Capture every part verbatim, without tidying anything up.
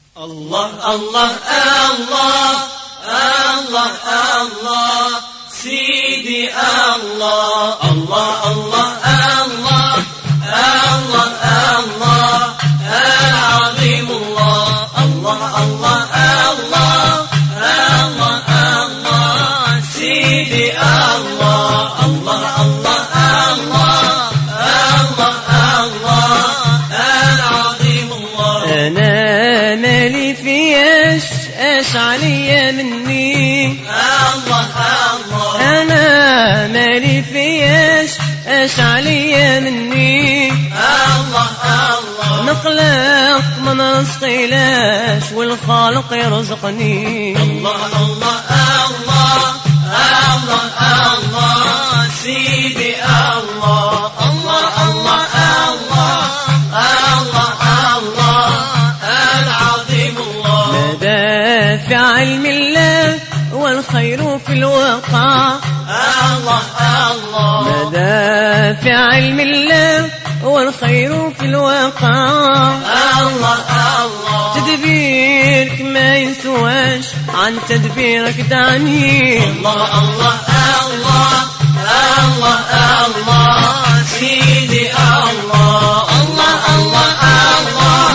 الله الله الله الله الله سيدي الله الله الله الله الله الله العظيم الله الله الله الله الله الله سيدي الله الله الله الله الله الله العظيم الله. أنا مالي فيش اش عليا مني الله الله أنا مالي فيش اش عليا مني الله الله نقلق ما نسقيلاش والخالق يرزقني. الله الله الله الله الله سيدي الله الله الله الله الله الله العظيم الله. مدافع علم الله والخير في الواقع الله الله مدافع علم الله والخير في الواقع. الله الله تدبيرك ما يسواش عن تدبيرك دعني. الله الله الله الله الله سيدي الله الله الله الله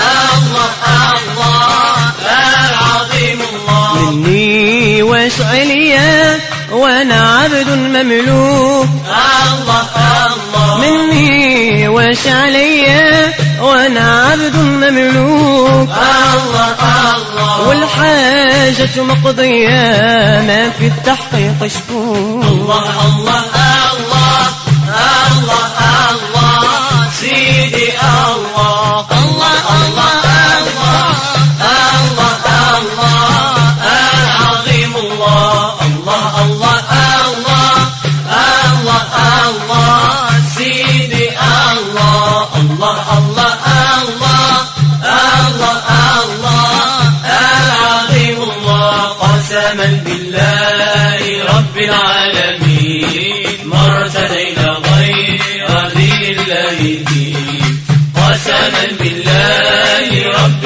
الله الله العظيم الله. مني واش عليا وانا عبد مملوك. الله الله مني واش عليا وانا عبد مملوك. الله الله والحاجة مقضية ما في التحقيق شكوك. الله الله الله الله الله سيدي الله الله الله الله الله الله العظيم الله. الله الله الله الله الله سيدي الله الله الله الله الله الله العظيم الله. قسما بالله رب العالمين ما ارتدينا غير دين الله دين. قسما بالله رب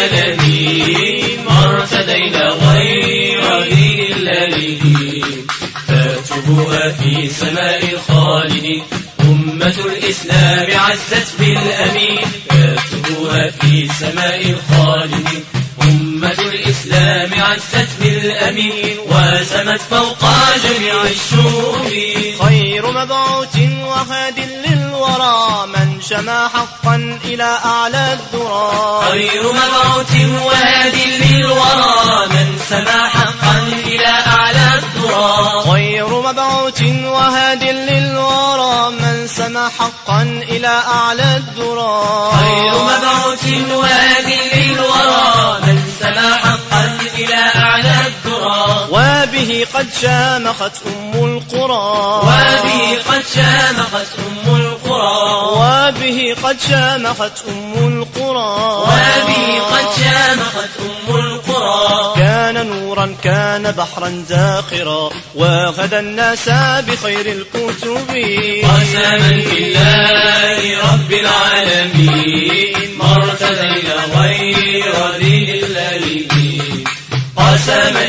العالمين ما ارتدينا غير دين الله دين. فاكتبوها في سماء الخالدين أمة الإسلام عزت بالأمين. فاكتبوها في سماء الخالدين أمة الإسلام عزت بالأمين وسمت فوق جميع الشؤون. خير مبعوث وهاد للورى من شمع حقا إلى أعلى الذرى. خير مبعوث وهاد للورى من سمى حقا إلى أعلى الذرى. خير مبعوث وهاد للورى من سمى حقا إلى أعلى الذرى. خير مبعوث وهاد للورى من سمى حقا إلى أعلى الذرى. وبه قد شامخت أم القرى. وبه قد شامخت أم القرى. وبه قد شامخت أم القرى. وبه قد شامخت أم القرى. كان نورا كان بحرا زاخرا وغدا الناس بخير الكتب. قسما بالله رب العالمين ما ارتدينا غير دين الله دين. قسما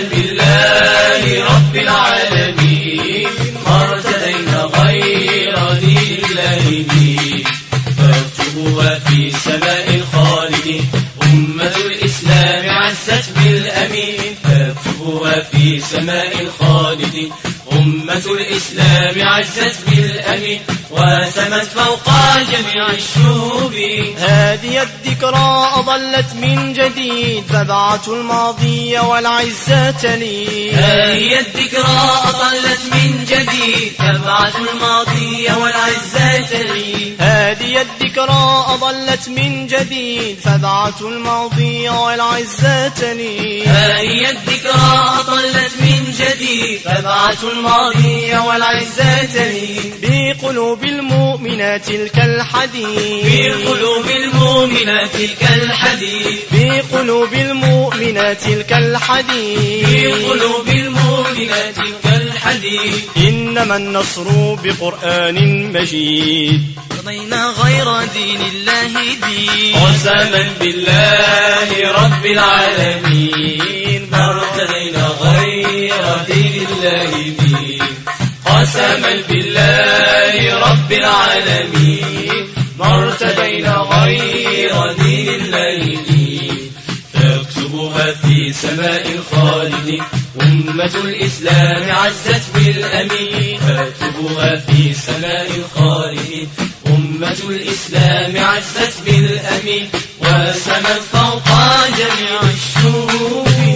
بالله رب العالمين ما ارتدينا غير دين الله دين. فاكتبوها في سماء الخالدين أمة الإسلام عزت بالأمين. فاكتبوها في سماء الخالدين أمة الإسلام عزت بالأمين وسمت فوق جميع الشعوب. هذه الذكرى أضلت من جديد فبعث الماضي والعزة لي. هذه الذكرى أضلت من جديد فبعث الماضي والعزة لي. هذه الذكرى أضلت من جديد فبعث الماضي والعزة لي. هذه الذكرى أضلت من جديد فبعث الماضي والعزة لي. بقلوب المؤمنات كالحديد. بقلوب المؤمنات كالحديد. بقلوب المؤمنات كالحديد. بقلوب المؤمنات كالحديد. الحديد إنما النصر بقرآن مجيد قضينا غير دين الله دين قسما بالله رب العالمين ما ارتدينا غير دين الله دين قسما بالله رب العالمين ما ارتدينا غير دين الله دين فاكتبوها في سماء الخالدين أمة الإسلام عزت بالأمين فاكتبوها في سماء الخالدين أمة الإسلام عزت بالأمين وسمت فوق جميع الشهور